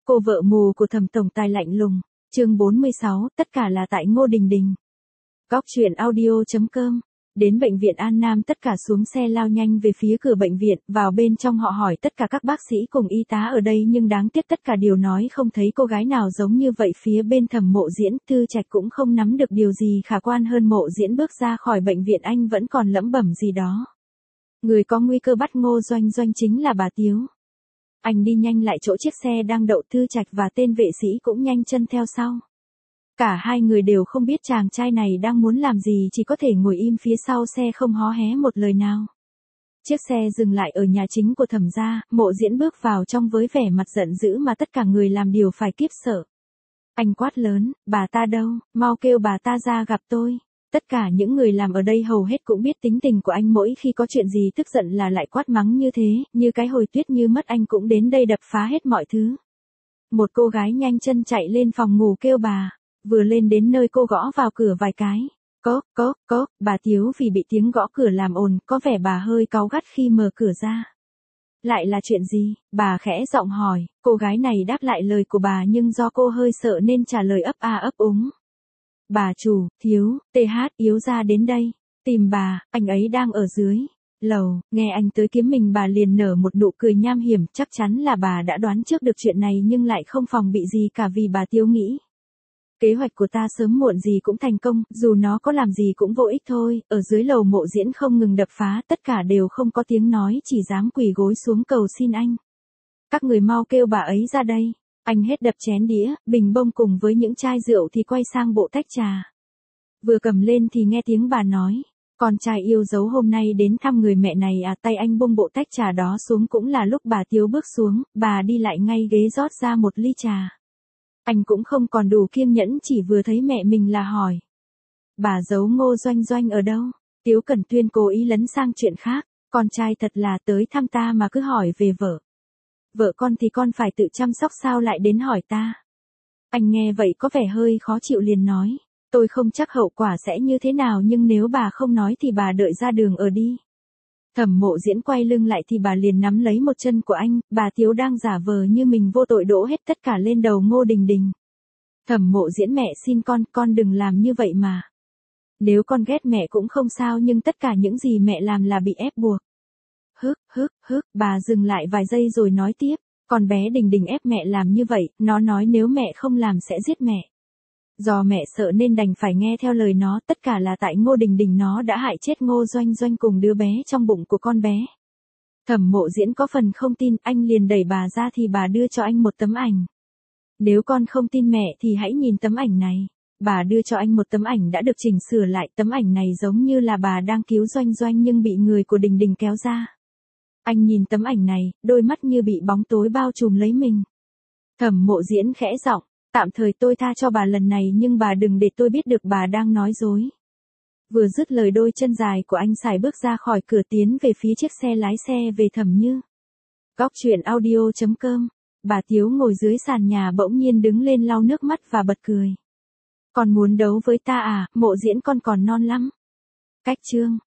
Cô vợ mù của Thẩm tổng tài lạnh lùng. Chương 46, tất cả là tại Ngô Đình Đình. Góc truyện audio.com. Đến bệnh viện An Nam tất cả xuống xe lao nhanh về phía cửa bệnh viện, vào bên trong họ hỏi tất cả các bác sĩ cùng y tá ở đây nhưng đáng tiếc tất cả đều nói không thấy cô gái nào giống như vậy. Phía bên Thẩm Mộ Diễn, Thư Trạch cũng không nắm được điều gì khả quan hơn. Mộ Diễn bước ra khỏi bệnh viện, anh vẫn còn lẩm bẩm gì đó. Người có nguy cơ bắt Ngô Doanh Doanh chính là bà Tiếu. Anh đi nhanh lại chỗ chiếc xe đang đậu, Thư Trạch và tên vệ sĩ cũng nhanh chân theo sau. Cả hai người đều không biết chàng trai này đang muốn làm gì, chỉ có thể ngồi im phía sau xe không hó hé một lời nào. Chiếc xe dừng lại ở nhà chính của Thẩm gia, Mộ Diễn bước vào trong với vẻ mặt giận dữ mà tất cả người làm điều phải kíp sợ. Anh quát lớn, bà ta đâu, mau kêu bà ta ra gặp tôi. Tất cả những người làm ở đây hầu hết cũng biết tính tình của anh, mỗi khi có chuyện gì tức giận là lại quát mắng như thế, như cái hồi Tuyết Như mất anh cũng đến đây đập phá hết mọi thứ. Một cô gái nhanh chân chạy lên phòng ngủ kêu bà, vừa lên đến nơi cô gõ vào cửa vài cái. Cốc, bà Tiếu vì bị tiếng gõ cửa làm ồn, có vẻ bà hơi cáu gắt khi mở cửa ra. Lại là chuyện gì? Bà khẽ giọng hỏi, cô gái này đáp lại lời của bà nhưng do cô hơi sợ nên trả lời ấp a ấp úng. Bà chủ, Thiếu, Yếu ra đến đây. Tìm bà, anh ấy đang ở dưới lầu. Nghe anh tới kiếm mình, bà liền nở một nụ cười nham hiểm, chắc chắn là bà đã đoán trước được chuyện này nhưng lại không phòng bị gì cả vì bà Tiếu nghĩ. Kế hoạch của ta sớm muộn gì cũng thành công, dù nó có làm gì cũng vô ích thôi. Ở dưới lầu Mộ Diễn không ngừng đập phá, tất cả đều không có tiếng nói, chỉ dám quỳ gối xuống cầu xin anh. Các người mau kêu bà ấy ra đây. Anh hết đập chén đĩa, bình bông cùng với những chai rượu thì quay sang bộ tách trà. Vừa cầm lên thì nghe tiếng bà nói, con trai yêu dấu hôm nay đến thăm người mẹ này à. Tay anh bông bộ tách trà đó xuống, cũng là lúc bà Tiếu bước xuống, bà đi lại ngay ghế rót ra một ly trà. Anh cũng không còn đủ kiên nhẫn, chỉ vừa thấy mẹ mình là hỏi. Bà giấu Ngô Doanh Doanh ở đâu? Tiếu Cẩn Tuyên cố ý lấn sang chuyện khác, con trai thật là tới thăm ta mà cứ hỏi về vợ. Vợ con thì con phải tự chăm sóc, sao lại đến hỏi ta? Anh nghe vậy có vẻ hơi khó chịu liền nói, tôi không chắc hậu quả sẽ như thế nào nhưng nếu bà không nói thì bà đợi ra đường ở đi. Thẩm Mộ Diễn quay lưng lại thì bà liền nắm lấy một chân của anh, bà Tiếu đang giả vờ như mình vô tội đổ hết tất cả lên đầu Ngô Đình Đình. Thẩm Mộ Diễn, mẹ xin con đừng làm như vậy mà. Nếu con ghét mẹ cũng không sao nhưng tất cả những gì mẹ làm là bị ép buộc. Bà dừng lại vài giây rồi nói tiếp, con bé Đình Đình ép mẹ làm như vậy, nó nói nếu mẹ không làm sẽ giết mẹ. Do mẹ sợ nên đành phải nghe theo lời nó, tất cả là tại Ngô Đình Đình, nó đã hại chết Ngô Doanh Doanh cùng đứa bé trong bụng của con bé. Thẩm Mộ Diễn có phần không tin, anh liền đẩy bà ra thì bà đưa cho anh một tấm ảnh. Nếu con không tin mẹ thì hãy nhìn tấm ảnh này. Bà đưa cho anh một tấm ảnh đã được chỉnh sửa lại, tấm ảnh này giống như là bà đang cứu Doanh Doanh nhưng bị người của Đình Đình kéo ra. Anh nhìn tấm ảnh này, đôi mắt như bị bóng tối bao trùm lấy mình. Thẩm Mộ Diễn khẽ giọng, tạm thời tôi tha cho bà lần này nhưng bà đừng để tôi biết được bà đang nói dối. Vừa dứt lời, đôi chân dài của anh sải bước ra khỏi cửa tiến về phía chiếc xe lái xe về Thẩm Như. Góc truyện audio.com. Bà Tiếu ngồi dưới sàn nhà bỗng nhiên đứng lên lau nước mắt và bật cười. Con muốn đấu với ta à? Mộ Diễn, con còn non lắm. Cách chương